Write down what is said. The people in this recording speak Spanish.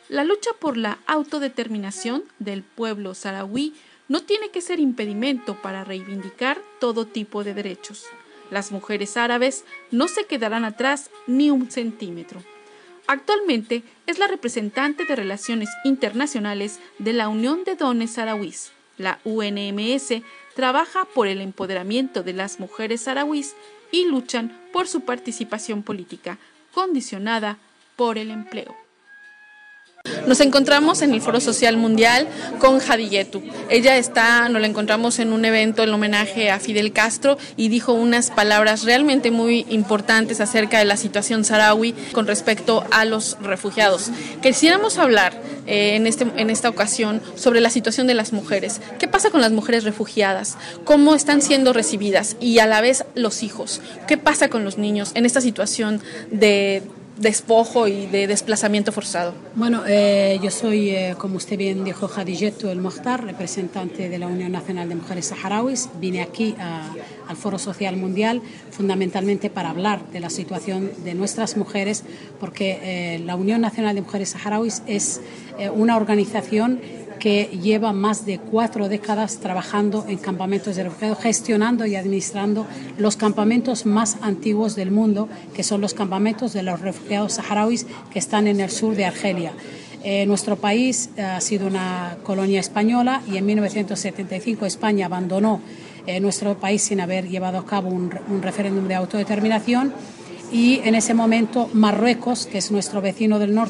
La lucha por la autodeterminación del pueblo saharaui no tiene que ser impedimento para reivindicar todo tipo de derechos. Las mujeres árabes no se quedarán atrás ni un centímetro. Actualmente es la representante de Relaciones Internacionales de la Unión de Dones Saharauis. La UNMS trabaja por el empoderamiento de las mujeres saharauis y luchan por su participación política, condicionada por el empleo. Nos encontramos en el Foro Social Mundial con Hadiyetu. Nos la encontramos en un evento en homenaje a Fidel Castro y dijo unas palabras realmente muy importantes acerca de la situación saharaui con respecto a los refugiados. Quisiéramos hablar en esta ocasión sobre la situación de las mujeres. ¿Qué pasa con las mujeres refugiadas? ¿Cómo están siendo recibidas? Y a la vez los hijos. ¿Qué pasa con los niños en esta situación de despojo y de desplazamiento forzado? Bueno, yo soy, como usted bien dijo, Hadiyetu El Mokhtar, representante de la Unión Nacional de Mujeres Saharauis. Vine aquí al Foro Social Mundial fundamentalmente para hablar de la situación de nuestras mujeres, porque la Unión Nacional de Mujeres Saharauis es una organización que lleva más de 4 décadas trabajando en campamentos de refugiados, gestionando y administrando los campamentos más antiguos del mundo, que son los campamentos de los refugiados saharauis que están en el sur de Argelia. Nuestro país ha sido una colonia española y en 1975 España abandonó nuestro país sin haber llevado a cabo un referéndum de autodeterminación, y en ese momento Marruecos, que es nuestro vecino del norte,